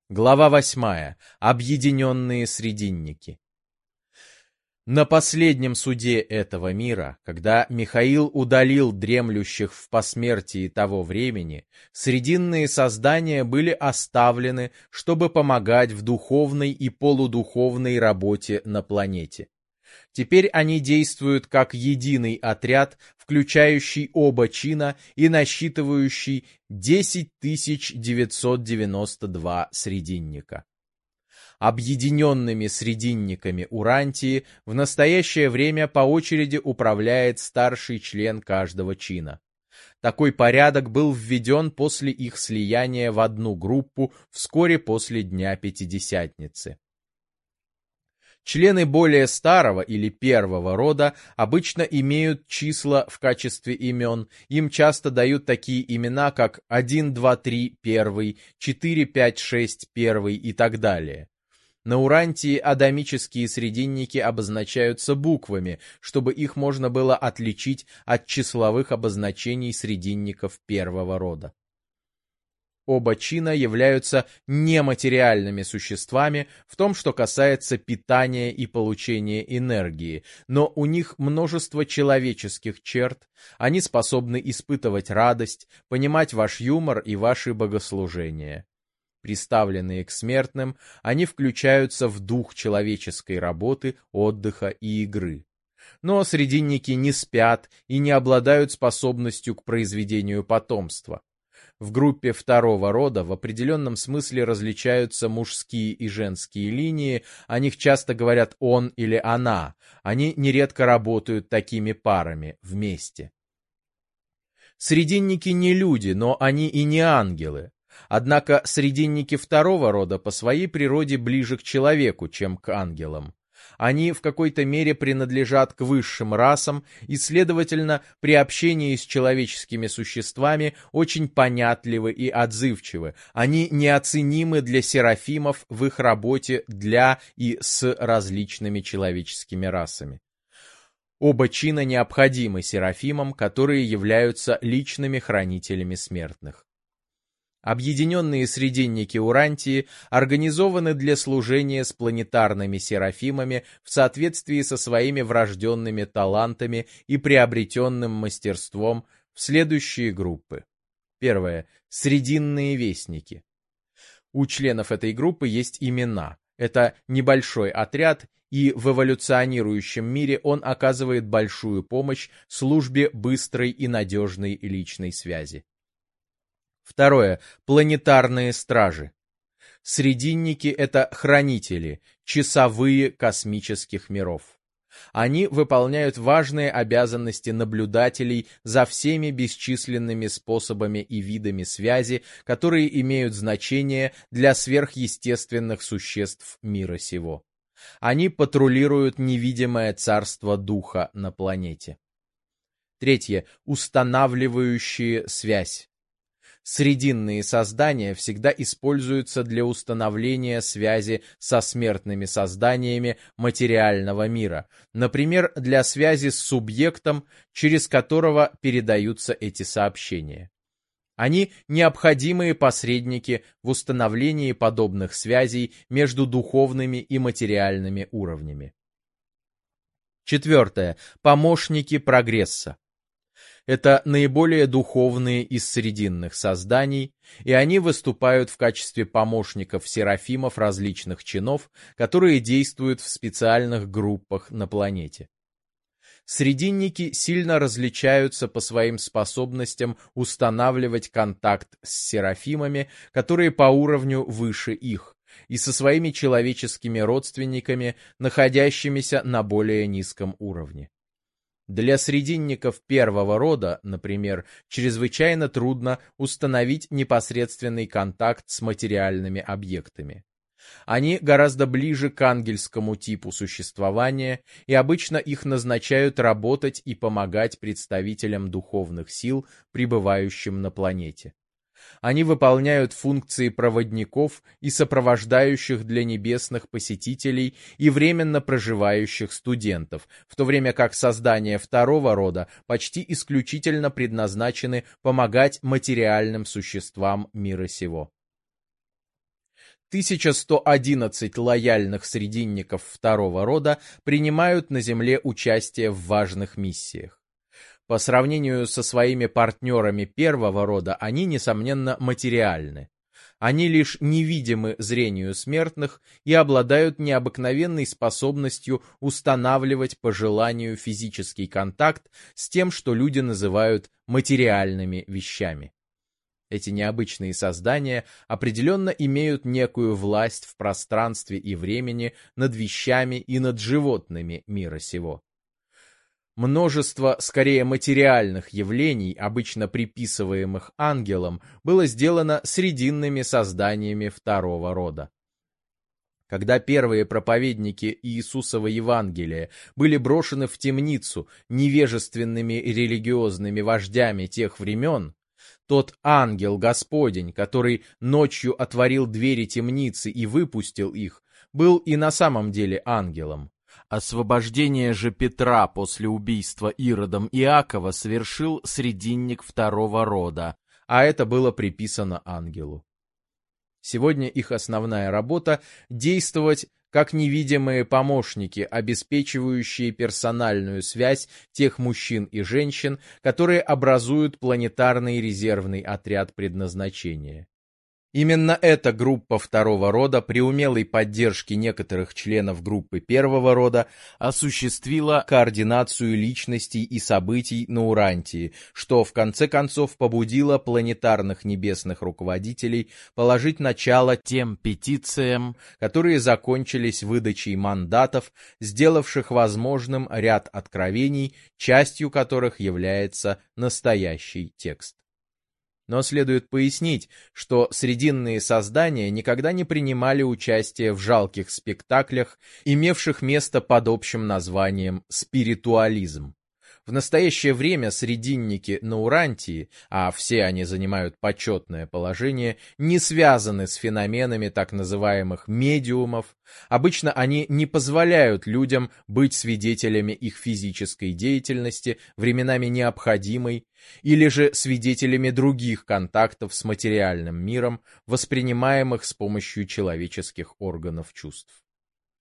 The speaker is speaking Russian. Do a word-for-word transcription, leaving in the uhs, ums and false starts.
Глава восьмая. Объединенные срединники. На последнем суде этого мира, когда Михаил удалил дремлющих в посмертии того времени, срединные создания были оставлены, чтобы помогать в духовной и полудуховной работе на планете. Теперь они действуют как единый отряд, включающий оба чина и насчитывающий десять тысяч девятьсот девяносто два срединника. Объединенными срединниками Урантии в настоящее время по очереди управляет старший член каждого чина. Такой порядок был введен после их слияния в одну группу вскоре после Дня Пятидесятницы. Члены более старого или первого рода обычно имеют числа в качестве имен, им часто дают такие имена, как один, два, три, первый, четыре, пять, шесть, первый и так далее. На Урантии адамические срединники обозначаются буквами, чтобы их можно было отличить от числовых обозначений срединников первого рода. Оба чина являются нематериальными существами в том, что касается питания и получения энергии, но у них множество человеческих черт, они способны испытывать радость, понимать ваш юмор и ваши богослужения. Приставленные к смертным, они включаются в дух человеческой работы, отдыха и игры. Но срединники не спят и не обладают способностью к произведению потомства. В группе второго рода в определенном смысле различаются мужские и женские линии, о них часто говорят «он» или «она», они нередко работают такими парами, вместе. Срединники не люди, но они и не ангелы. Однако срединники второго рода по своей природе ближе к человеку, чем к ангелам. Они в какой-то мере принадлежат к высшим расам и, следовательно, при общении с человеческими существами очень понятливы и отзывчивы. Они неоценимы для серафимов в их работе для и с различными человеческими расами. Оба чина необходимы серафимам, которые являются личными хранителями смертных. Объединенные срединники Урантии организованы для служения с планетарными серафимами в соответствии со своими врожденными талантами и приобретенным мастерством в следующие группы. Первое. Срединные вестники. У членов этой группы есть имена. Это небольшой отряд, и в эволюционирующем мире он оказывает большую помощь службе быстрой и надежной личной связи. Второе. Планетарные стражи. Срединники — это хранители, часовые космических миров. Они выполняют важные обязанности наблюдателей за всеми бесчисленными способами и видами связи, которые имеют значение для сверхъестественных существ мира сего. Они патрулируют невидимое царство духа на планете. Третье. Устанавливающие связь. Срединные создания всегда используются для установления связи со смертными созданиями материального мира, например, для связи с субъектом, через которого передаются эти сообщения. Они необходимые посредники в установлении подобных связей между духовными и материальными уровнями. Четвертое. Помощники прогресса. Это наиболее духовные из срединных созданий, и они выступают в качестве помощников серафимов различных чинов, которые действуют в специальных группах на планете. Срединники сильно различаются по своим способностям устанавливать контакт с серафимами, которые по уровню выше их, и со своими человеческими родственниками, находящимися на более низком уровне. Для срединников первого рода, например, чрезвычайно трудно установить непосредственный контакт с материальными объектами. Они гораздо ближе к ангельскому типу существования, и обычно их назначают работать и помогать представителям духовных сил, пребывающим на планете. Они выполняют функции проводников и сопровождающих для небесных посетителей и временно проживающих студентов, в то время как создания второго рода почти исключительно предназначены помогать материальным существам мира сего. тысяча сто одиннадцать лояльных срединников второго рода принимают на Земле участие в важных миссиях. По сравнению со своими партнерами первого рода они, несомненно, материальны. Они лишь невидимы зрению смертных и обладают необыкновенной способностью устанавливать по желанию физический контакт с тем, что люди называют материальными вещами. Эти необычные создания определенно имеют некую власть в пространстве и времени над вещами и над животными мира сего. Множество, скорее материальных явлений, обычно приписываемых ангелам, было сделано срединными созданиями второго рода. Когда первые проповедники Иисусова Евангелия были брошены в темницу невежественными религиозными вождями тех времен, тот ангел Господень, который ночью отворил двери темницы и выпустил их, был и на самом деле ангелом. Освобождение же Петра после убийства Иродом Иакова совершил срединник второго рода, а это было приписано ангелу. Сегодня их основная работа — действовать как невидимые помощники, обеспечивающие персональную связь тех мужчин и женщин, которые образуют планетарный резервный отряд предназначения. Именно эта группа второго рода при умелой поддержке некоторых членов группы первого рода осуществила координацию личностей и событий на Урантии, что в конце концов побудило планетарных небесных руководителей положить начало тем петициям, которые закончились выдачей мандатов, сделавших возможным ряд откровений, частью которых является настоящий текст. Но следует пояснить, что срединные создания никогда не принимали участие в жалких спектаклях, имевших место под общим названием «спиритуализм». В настоящее время срединники на Урантии, а все они занимают почетное положение, не связаны с феноменами так называемых медиумов. Обычно они не позволяют людям быть свидетелями их физической деятельности, временами необходимой, или же свидетелями других контактов с материальным миром, воспринимаемых с помощью человеческих органов чувств.